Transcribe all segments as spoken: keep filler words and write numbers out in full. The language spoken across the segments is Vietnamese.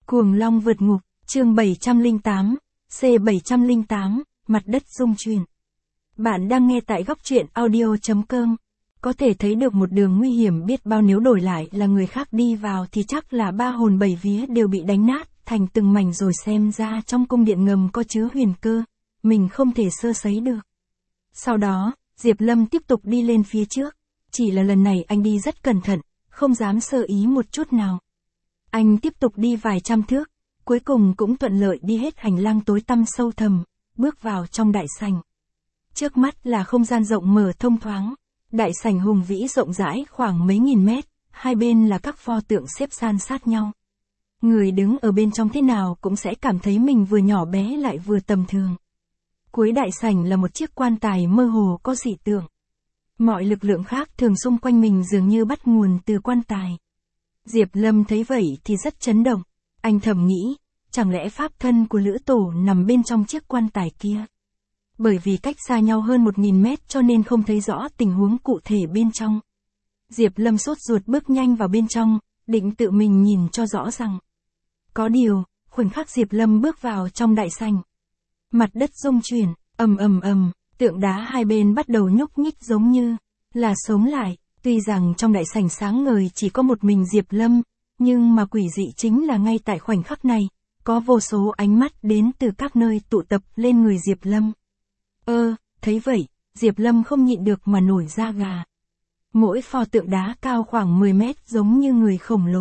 Cuồng long vượt ngục, chương bảy trăm lẻ tám, C bảy trăm lẻ tám, mặt đất rung chuyển. Bạn đang nghe tại góc truyện audio chấm com. Có thể thấy được một đường nguy hiểm biết bao, nếu đổi lại là người khác đi vào thì chắc là ba hồn bảy vía đều bị đánh nát thành từng mảnh, rồi xem ra trong cung điện ngầm có chứa huyền cơ, mình không thể sơ sẩy được. Sau đó, Diệp Lâm tiếp tục đi lên phía trước, chỉ là lần này anh đi rất cẩn thận, không dám sơ ý một chút nào. Anh tiếp tục đi vài trăm thước, cuối cùng cũng thuận lợi đi hết hành lang tối tăm sâu thẳm, bước vào trong đại sảnh. Trước mắt là không gian rộng mở thông thoáng, đại sảnh hùng vĩ rộng rãi khoảng mấy nghìn mét, hai bên là các pho tượng xếp san sát nhau. Người đứng ở bên trong thế nào cũng sẽ cảm thấy mình vừa nhỏ bé lại vừa tầm thường. Cuối đại sảnh là một chiếc quan tài mơ hồ có dị tượng. Mọi lực lượng khác thường xung quanh mình dường như bắt nguồn từ quan tài. Diệp Lâm thấy vậy thì rất chấn động. Anh thầm nghĩ, chẳng lẽ pháp thân của Lữ Tổ nằm bên trong chiếc quan tài kia? Bởi vì cách xa nhau hơn một nghìn mét cho nên không thấy rõ tình huống cụ thể bên trong. Diệp Lâm sốt ruột bước nhanh vào bên trong, định tự mình nhìn cho rõ ràng. Có điều, khoảnh khắc Diệp Lâm bước vào trong đại sảnh, mặt đất rung chuyển, ầm ầm ầm, tượng đá hai bên bắt đầu nhúc nhích giống như là sống lại. Tuy rằng trong đại sảnh sáng ngời chỉ có một mình Diệp Lâm, nhưng mà quỷ dị chính là ngay tại khoảnh khắc này, có vô số ánh mắt đến từ các nơi tụ tập lên người Diệp Lâm. Ơ, thấy vậy, Diệp Lâm không nhịn được mà nổi da gà. Mỗi pho tượng đá cao khoảng mười mét giống như người khổng lồ.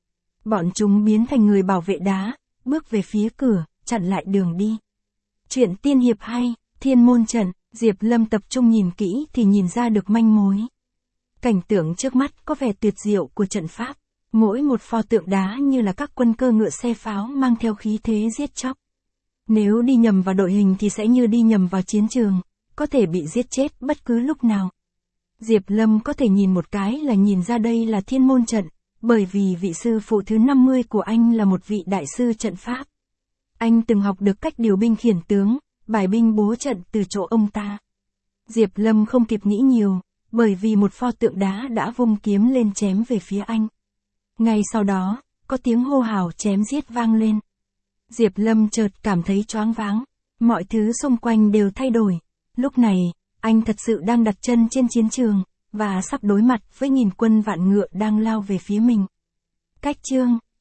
Bọn chúng biến thành người bảo vệ đá, bước về phía cửa, chặn lại đường đi. Chuyện tiên hiệp hay, Thiên Môn Trận, Diệp Lâm tập trung nhìn kỹ thì nhìn ra được manh mối. Cảnh tượng trước mắt có vẻ tuyệt diệu của trận pháp, mỗi một pho tượng đá như là các quân cơ ngựa xe pháo mang theo khí thế giết chóc. Nếu đi nhầm vào đội hình thì sẽ như đi nhầm vào chiến trường, có thể bị giết chết bất cứ lúc nào. Diệp Lâm có thể nhìn một cái là nhìn ra đây là Thiên Môn Trận, bởi vì vị sư phụ thứ năm mươi của anh là một vị đại sư trận pháp. Anh từng học được cách điều binh khiển tướng, bài binh bố trận từ chỗ ông ta. Diệp Lâm không kịp nghĩ nhiều, bởi vì một pho tượng đá đã vung kiếm lên chém về phía anh. Ngay sau đó, có tiếng hô hào chém giết vang lên. Diệp Lâm chợt cảm thấy choáng váng, mọi thứ xung quanh đều thay đổi. Lúc này, anh thật sự đang đặt chân trên chiến trường, và sắp đối mặt với nghìn quân vạn ngựa đang lao về phía mình. Cách chương